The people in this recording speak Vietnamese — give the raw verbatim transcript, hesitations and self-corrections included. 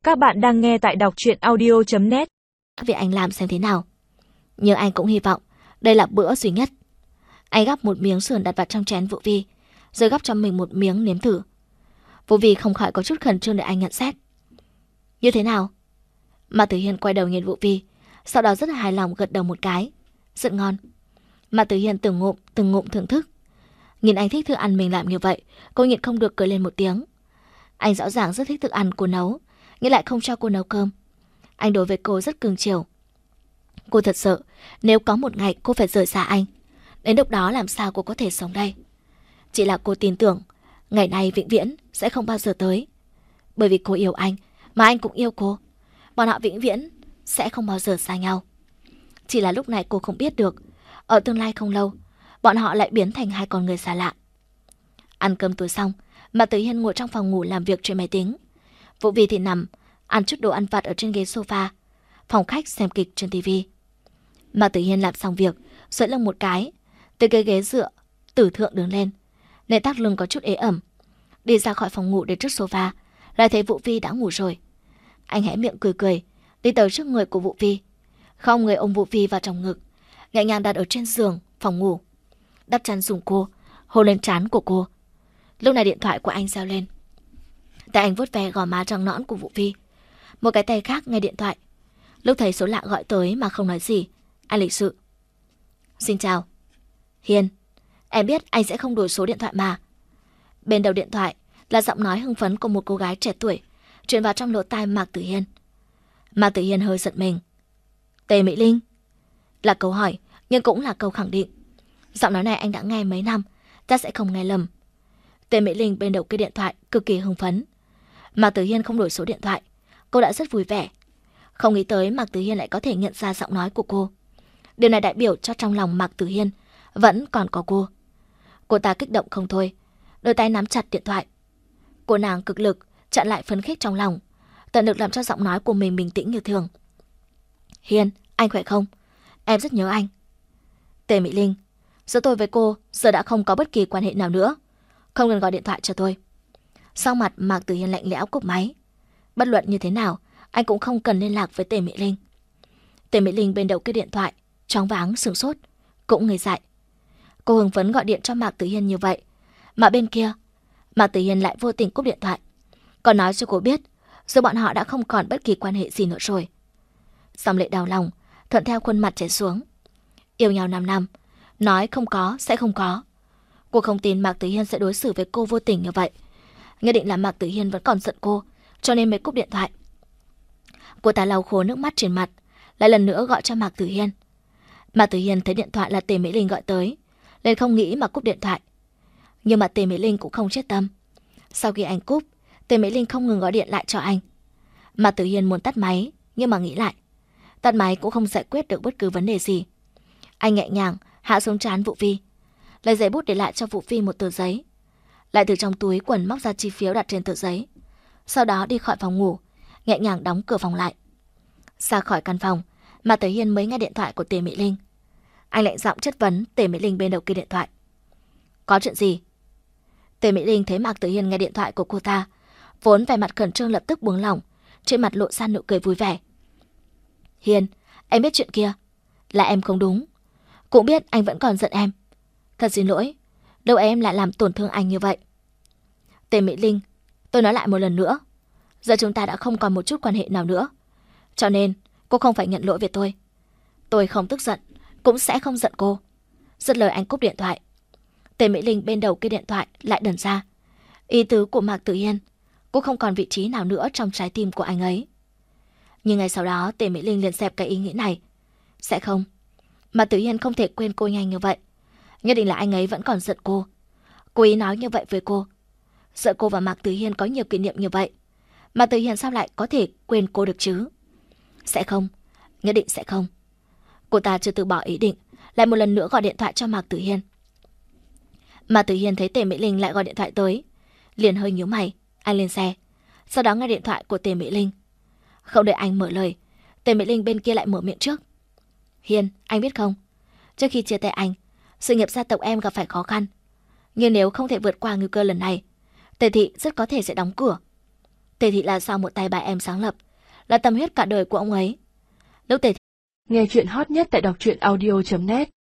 Các bạn đang nghe tại đọc truyện audio chấm net. Vì anh làm xem thế nào. Nhưng anh cũng hy vọng đây là bữa duy nhất. Anh gắp một miếng sườn đặt vào trong chén Vũ Vi, rồi gắp cho mình một miếng nếm thử. Vũ Vi không khỏi có chút khẩn trương để anh nhận xét. Như thế nào? Mạc Tử Hiên quay đầu nhìn Vũ Vi, sau đó rất là hài lòng gật đầu một cái. Rất ngon. Mạc Tử Hiên từng ngụm từng ngụm thưởng thức. Nhìn anh thích thức ăn mình làm như vậy, cô nhịn không được cười lên một tiếng. Anh rõ ràng rất thích thức ăn cô nấu, nhưng lại không cho cô nấu cơm. Anh đối với cô rất cưng chiều. Cô thật sợ nếu có một ngày cô phải rời xa anh, đến lúc đó làm sao cô có thể sống đây. Chỉ là cô tin tưởng ngày này vĩnh viễn sẽ không bao giờ tới. Bởi vì cô yêu anh, mà anh cũng yêu cô. Bọn họ vĩnh viễn sẽ không bao giờ xa nhau. Chỉ là lúc này cô không biết được, ở tương lai không lâu, bọn họ lại biến thành hai con người xa lạ. Ăn cơm tối xong, Mạc Tử Hiên ngồi trong phòng ngủ làm việc trên máy tính. Vũ Vi thì nằm ăn chút đồ ăn vặt ở trên ghế sofa, phòng khách xem kịch trên tivi. Mạc Tử Hiên làm xong việc, duỗi lưng một cái, từ cái ghế dựa tử thượng đứng lên, nên tắc lưng có chút ế ẩm. Đi ra khỏi phòng ngủ đến trước sofa, lại thấy Vũ Vi đã ngủ rồi. Anh hé miệng cười cười, đi tới trước người của Vũ Vi, không người ôm Vũ Vi vào trong ngực, nhẹ nhàng đặt ở trên giường phòng ngủ, đắp chăn dùng cô, hôn lên trán của cô. Lúc này điện thoại của anh reo lên. Tay anh vuốt ve gò má trắng nõn của Vũ Vi, một cái tay khác nghe điện thoại. Lúc thấy số lạ gọi tới mà không nói gì, anh lịch sự. Xin chào. Hiên, em biết anh sẽ không đổi số điện thoại mà. Bên đầu điện thoại là giọng nói hưng phấn của một cô gái trẻ tuổi, truyền vào trong lỗ tai Mạc Tử Hiên. Mạc Tử Hiên hơi giật mình. Tề Mỹ Linh? Là câu hỏi, nhưng cũng là câu khẳng định. Giọng nói này anh đã nghe mấy năm, ta sẽ không nghe lầm. Tề Mỹ Linh bên đầu kia điện thoại cực kỳ hưng phấn. Mạc Tử Hiên không đổi số điện thoại, cô đã rất vui vẻ. Không nghĩ tới Mạc Tử Hiên lại có thể nhận ra giọng nói của cô. Điều này đại biểu cho trong lòng Mạc Tử Hiên vẫn còn có cô. Cô ta kích động không thôi, đôi tay nắm chặt điện thoại. Cô nàng cực lực chặn lại phấn khích trong lòng, tận lực làm cho giọng nói của mình bình tĩnh như thường. Hiên, anh khỏe không? Em rất nhớ anh. Tề Mỹ Linh, giữa tôi với cô giờ đã không có bất kỳ quan hệ nào nữa, không cần gọi điện thoại cho tôi. Sau mặt Mạc Tử Hiên lạnh lẽo cúp máy. Bất luận như thế nào, anh cũng không cần liên lạc với Tề Mỹ Linh. Tề Mỹ Linh bên đầu kia điện thoại choáng váng sửng sốt, cũng ngây dại. Cô hưng phấn gọi điện cho Mạc Tử Hiên như vậy, mà bên kia Mạc Tử Hiên lại vô tình cúp điện thoại, còn nói cho cô biết giữa bọn họ đã không còn bất kỳ quan hệ gì nữa rồi. Dòng lệ đau lòng thuận theo khuôn mặt chảy xuống. Yêu nhau năm năm, nói không có sẽ không có. Cô không tin Mạc Tử Hiên sẽ đối xử với cô vô tình như vậy. Nhất định là Mạc Tử Hiên vẫn còn giận cô, cho nên mới cúp điện thoại. Cô ta lau khô nước mắt trên mặt, lại lần nữa gọi cho Mạc Tử Hiên. Mạc Tử Hiên thấy điện thoại là Tề Mỹ Linh gọi tới, nên không nghĩ mà cúp điện thoại. Nhưng mà Tề Mỹ Linh cũng không chết tâm. Sau khi anh cúp, Tề Mỹ Linh không ngừng gọi điện lại cho anh. Mạc Tử Hiên muốn tắt máy, nhưng mà nghĩ lại, tắt máy cũng không giải quyết được bất cứ vấn đề gì. Anh nhẹ nhàng hạ xuống trán Vũ Vi, lấy giấy bút để lại cho Vũ Vi một tờ giấy, lại từ trong túi quần móc ra chi phiếu đặt trên tờ giấy. Sau đó đi khỏi phòng ngủ, nhẹ nhàng đóng cửa phòng lại. Ra khỏi căn phòng, Mạc Tử Hiên mới nghe điện thoại của Tề Mỹ Linh. Anh lạnh giọng chất vấn Tề Mỹ Linh bên đầu kia điện thoại. Có chuyện gì? Tề Mỹ Linh thấy Mạc Tử Hiên nghe điện thoại của cô ta, vốn vẻ mặt khẩn trương lập tức buông lỏng, trên mặt lộ ra nụ cười vui vẻ. Hiên, em biết chuyện kia, là em không đúng, cũng biết anh vẫn còn giận em. Thật xin lỗi, đâu em lại làm tổn thương anh như vậy. Tề Mỹ Linh, tôi nói lại một lần nữa, giờ chúng ta đã không còn một chút quan hệ nào nữa, cho nên cô không phải nhận lỗi về tôi. Tôi không tức giận, cũng sẽ không giận cô. Dứt lời anh cúp điện thoại. Tề Mỹ Linh bên đầu kia điện thoại lại đần ra. Ý tứ của Mạc Tử Hiên, cô không còn vị trí nào nữa trong trái tim của anh ấy. Nhưng ngày sau đó Tề Mỹ Linh liền dẹp cái ý nghĩ này. Sẽ không, Mạc Tử Hiên không thể quên cô nhanh như vậy. Nhất định là anh ấy vẫn còn giận cô. Cô ý nói như vậy với cô. Sợ cô và Mạc Tử Hiên có nhiều kỷ niệm như vậy, Mạc Tử Hiên sao lại có thể quên cô được chứ? Sẽ không, nhất định sẽ không. Cô ta chưa từ bỏ ý định, lại một lần nữa gọi điện thoại cho Mạc Tử Hiên. Mạc Tử Hiên thấy Tề Mỹ Linh lại gọi điện thoại tới, liền hơi nhíu mày. Anh lên xe, sau đó nghe điện thoại của Tề Mỹ Linh. Không đợi anh mở lời, Tề Mỹ Linh bên kia lại mở miệng trước. Hiên, anh biết không, trước khi chia tay anh, sự nghiệp gia tộc em gặp phải khó khăn. Nhưng nếu không thể vượt qua nguy cơ lần này, Tề thị rất có thể sẽ đóng cửa. Tề Thị là do một tay bà em sáng lập, là tâm huyết cả đời của ông ấy. Lúc Tề Thị... Nghe chuyện hot nhất tại đọc truyện audio chấm net